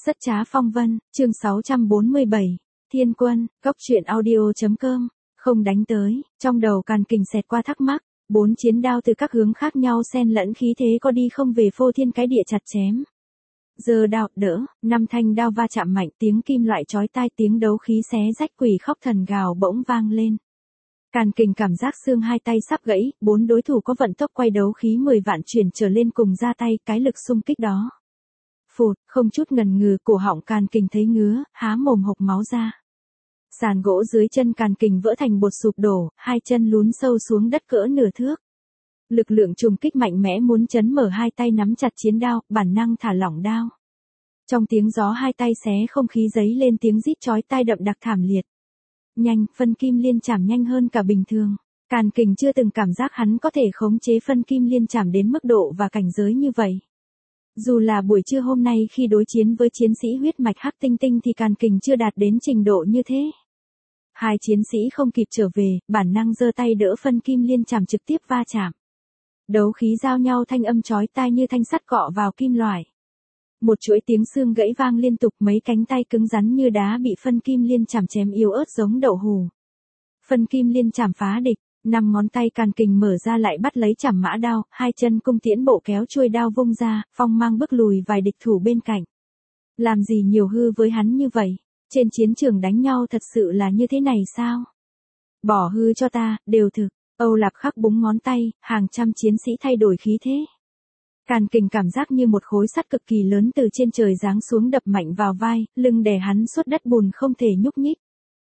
Rất trá phong vân, chương 647, Thiên Quân, Cốc truyện audio.com, không đánh tới, trong đầu Càn Kình xẹt qua thắc mắc, 4 chiến đao từ các hướng khác nhau xen lẫn khí thế có đi không về phô thiên cái địa chặt chém. Giơ đao, đỡ, 5 thanh đao va chạm mạnh, tiếng kim loại chói tai, tiếng đấu khí xé rách, quỷ khóc thần gào bỗng vang lên. Càn Kình cảm giác xương hai tay sắp gãy, 4 đối thủ có vận tốc quay đấu khí 10 vạn chuyển trở lên cùng ra tay, cái lực xung kích đó. Phụt, không chút ngần ngừ, cổ họng Càn Kình thấy ngứa, há mồm hộc máu ra. Sàn gỗ dưới chân Càn Kình vỡ thành bột sụp đổ, hai chân lún sâu xuống đất cỡ nửa thước. Lực lượng trùng kích mạnh mẽ muốn chấn mở hai tay nắm chặt chiến đao, bản năng thả lỏng đao. Trong tiếng gió hai tay xé không khí giấy lên tiếng rít chói tai đậm đặc thảm liệt. Nhanh, phân kim liên chảm nhanh hơn cả bình thường. Càn Kình chưa từng cảm giác hắn có thể khống chế phân kim liên chảm đến mức độ và cảnh giới như vậy. Dù là buổi trưa hôm nay khi đối chiến với chiến sĩ huyết mạch Hắc Tinh Tinh thì Càn Kình chưa đạt đến trình độ như thế. Hai chiến sĩ không kịp trở về, bản năng giơ tay đỡ phân kim liên chảm trực tiếp va chạm. Đấu khí giao nhau, thanh âm chói tai như thanh sắt cọ vào kim loại. Một chuỗi tiếng xương gãy vang liên tục, mấy cánh tay cứng rắn như đá bị phân kim liên chảm chém yếu ớt giống đậu hù. Phân kim liên chảm phá địch, 5 ngón tay Càn Kình mở ra lại bắt lấy chảm mã đao, hai chân cung tiễn bộ kéo chuôi đao vung ra, phong mang bước lùi vài địch thủ bên cạnh. Làm gì nhiều hư với hắn như vậy? Trên chiến trường đánh nhau thật sự là như thế này sao? Bỏ hư cho ta, đều thực. Âu Lạp Khắc búng ngón tay, hàng trăm chiến sĩ thay đổi khí thế. Càn Kình cảm giác như một khối sắt cực kỳ lớn từ trên trời giáng xuống đập mạnh vào vai, lưng đè hắn suốt đất bùn không thể nhúc nhích.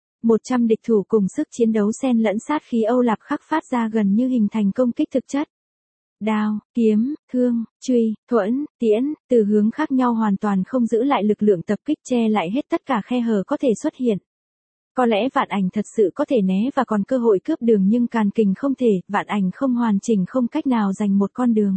100 địch thủ cùng sức chiến đấu xen lẫn sát khí Âu Lạp Khắc phát ra gần như hình thành công kích thực chất. Đao, kiếm, thương, truy, thuẫn, tiễn, từ hướng khác nhau hoàn toàn không giữ lại lực lượng tập kích che lại hết tất cả khe hở có thể xuất hiện. Có lẽ Vạn Ảnh thật sự có thể né và còn cơ hội cướp đường nhưng Càn Kình không thể, Vạn Ảnh không hoàn chỉnh, không cách nào giành một con đường.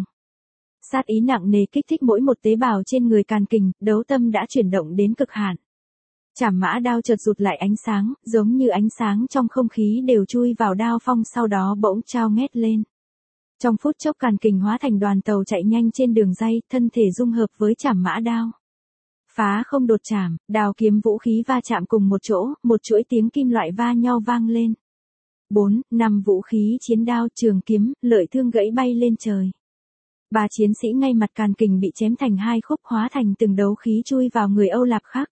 Sát ý nặng nề kích thích mỗi một tế bào trên người Càn Kình, đấu tâm đã chuyển động đến cực hạn. Chảm mã đao chợt rụt lại ánh sáng, giống như ánh sáng trong không khí đều chui vào đao phong sau đó bỗng trao ngét lên. Trong phút chốc Càn Kình hóa thành đoàn tàu chạy nhanh trên đường ray, thân thể dung hợp với chảm mã đao. Phá không đột chảm, đao kiếm vũ khí va chạm cùng một chỗ, một chuỗi tiếng kim loại va nhau vang lên. 4, 5 vũ khí chiến đao, trường kiếm, lợi thương gãy bay lên trời. 3 chiến sĩ ngay mặt Càn Kình bị chém thành 2 khúc, hóa thành từng đấu khí chui vào người Âu Lạp Khắc.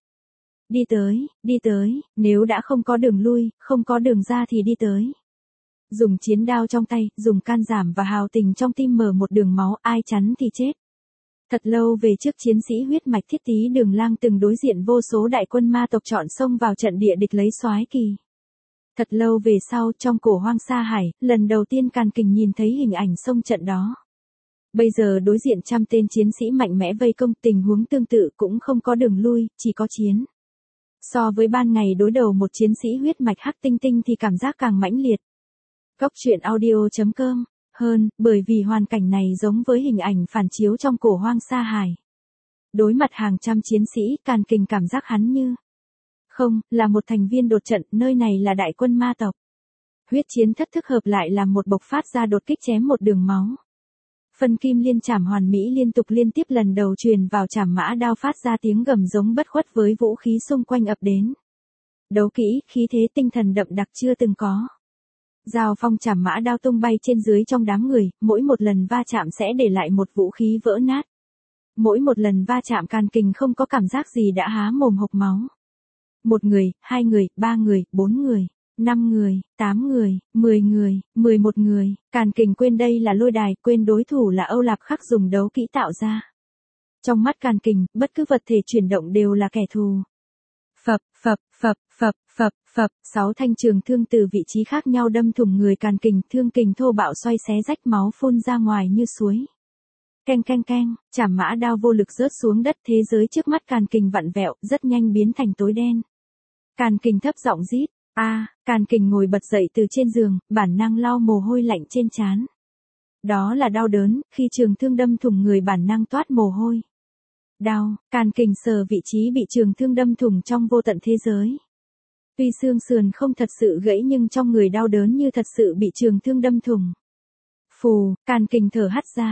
Đi tới, nếu đã không có đường lui, không có đường ra thì đi tới. Dùng chiến đao trong tay, dùng can đảm và hào tình trong tim mở một đường máu, ai chắn thì chết. Thật lâu về trước chiến sĩ huyết mạch Thiết Tý Đường Lang từng đối diện vô số đại quân ma tộc chọn xông vào trận địa địch lấy soái kỳ. Thật lâu về sau trong cổ hoang sa hải, lần đầu tiên Càn Kình nhìn thấy hình ảnh xông trận đó. Bây giờ đối diện trăm tên chiến sĩ mạnh mẽ vây công, tình huống tương tự cũng không có đường lui, chỉ có chiến. So với ban ngày đối đầu một chiến sĩ huyết mạch Hắc Tinh Tinh thì cảm giác càng mãnh liệt. Cốc truyện audio.com hơn, bởi vì hoàn cảnh này giống với hình ảnh phản chiếu trong cổ hoang sa hải. Đối mặt hàng trăm chiến sĩ, Càn Kình cảm giác hắn như không, là một thành viên đột trận, nơi này là đại quân ma tộc. Huyết chiến thất thức hợp lại làm một bộc phát ra đột kích chém một đường máu. Phân kim liên chảm hoàn mỹ liên tiếp lần đầu truyền vào chảm mã đao phát ra tiếng gầm giống bất khuất với vũ khí xung quanh ập đến. Đấu kỹ, khí thế tinh thần đậm đặc chưa từng có. Giao phong chảm mã đao tung bay trên dưới trong đám người, mỗi một lần va chạm sẽ để lại một vũ khí vỡ nát. Mỗi một lần va chạm Càn Kình không có cảm giác gì đã há mồm hộc máu. 1 người, 2 người, 3 người, 4 người, 5 người, 8 người, 10 người, 11 người, Càn Kình quên đây là lôi đài, quên đối thủ là Âu Lạp Khắc dùng đấu kỹ tạo ra. Trong mắt Càn Kình, bất cứ vật thể chuyển động đều là kẻ thù. Phập, 6 thanh trường thương từ vị trí khác nhau đâm thủng người Càn Kình, thương kình thô bạo xoay xé rách, máu phun ra ngoài như suối. Keng, chảm mã đao vô lực rớt xuống đất, thế giới trước mắt Càn Kình vặn vẹo, rất nhanh biến thành tối đen. Càn Kình thấp giọng rít, Càn Kình ngồi bật dậy từ trên giường, bản năng lau mồ hôi lạnh trên trán. Đó là đau đớn, khi trường thương đâm thủng người bản năng toát mồ hôi. Đau, Càn Kình sờ vị trí bị trường thương đâm thủng trong vô tận thế giới. Tuy xương sườn không thật sự gãy nhưng trong người đau đớn như thật sự bị trường thương đâm thủng. Phù, Càn Kình thở hắt ra.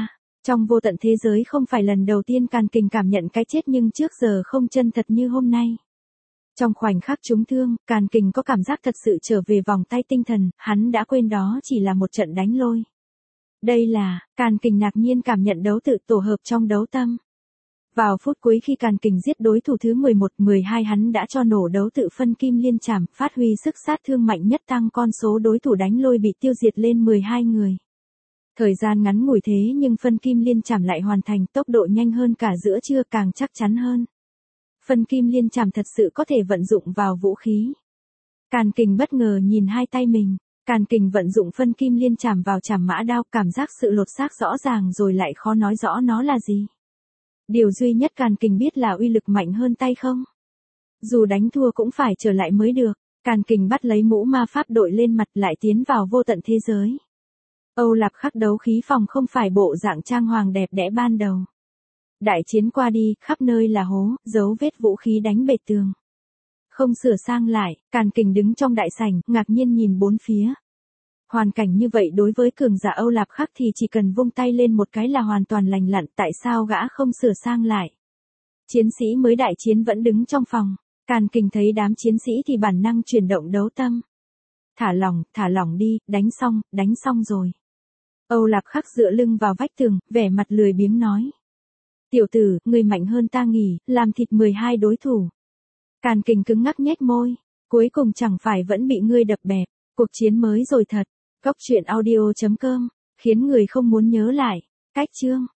Trong vô tận thế giới không phải lần đầu tiên Càn Kình cảm nhận cái chết nhưng trước giờ không chân thật như hôm nay. Trong khoảnh khắc trúng thương, Càn Kình có cảm giác thật sự trở về vòng tay tinh thần, hắn đã quên đó chỉ là một trận đánh lôi. Đây là, Càn Kình ngạc nhiên cảm nhận đấu tự tổ hợp trong đấu tâm. Vào phút cuối khi Càn Kình giết đối thủ thứ 11, 12 hắn đã cho nổ đấu tự phân kim liên chảm, phát huy sức sát thương mạnh nhất tăng con số đối thủ đánh lôi bị tiêu diệt lên 12 người. Thời gian ngắn ngủi thế nhưng phân kim liên chảm lại hoàn thành, tốc độ nhanh hơn cả giữa trưa, càng chắc chắn hơn. Phân kim liên chảm thật sự có thể vận dụng vào vũ khí. Càn Kình bất ngờ nhìn hai tay mình. Càn Kình vận dụng phân kim liên chảm vào chảm mã đao, cảm giác sự lột xác rõ ràng rồi lại khó nói rõ nó là gì. Điều duy nhất Càn Kình biết là uy lực mạnh hơn tay không. Dù đánh thua cũng phải trở lại mới được. Càn Kình bắt lấy mũ ma pháp đội lên mặt, lại tiến vào vô tận thế giới. Âu Lạp Khắc đấu khí phòng không phải bộ dạng trang hoàng đẹp đẽ ban đầu. Đại chiến qua đi, khắp nơi là hố, dấu vết vũ khí đánh bệt tường. Không sửa sang lại, Càn Kình đứng trong đại sảnh, ngạc nhiên nhìn bốn phía. Hoàn cảnh như vậy đối với cường giả Âu Lạp Khắc thì chỉ cần vung tay lên một cái là hoàn toàn lành lặn, tại sao gã không sửa sang lại? Chiến sĩ mới đại chiến vẫn đứng trong phòng, Càn Kình thấy đám chiến sĩ thì bản năng chuyển động đấu tâm. Thả lỏng đi, đánh xong rồi. Âu Lạp Khắc dựa lưng vào vách tường, vẻ mặt lười biếng nói. Tiểu tử, người mạnh hơn ta nghỉ, làm thịt 12 đối thủ. Càn Kình cứng ngắc nhếch môi, cuối cùng chẳng phải vẫn bị ngươi đập bẹp, cuộc chiến mới rồi thật. Cốc truyện audio.com, khiến người không muốn nhớ lại. Cách chương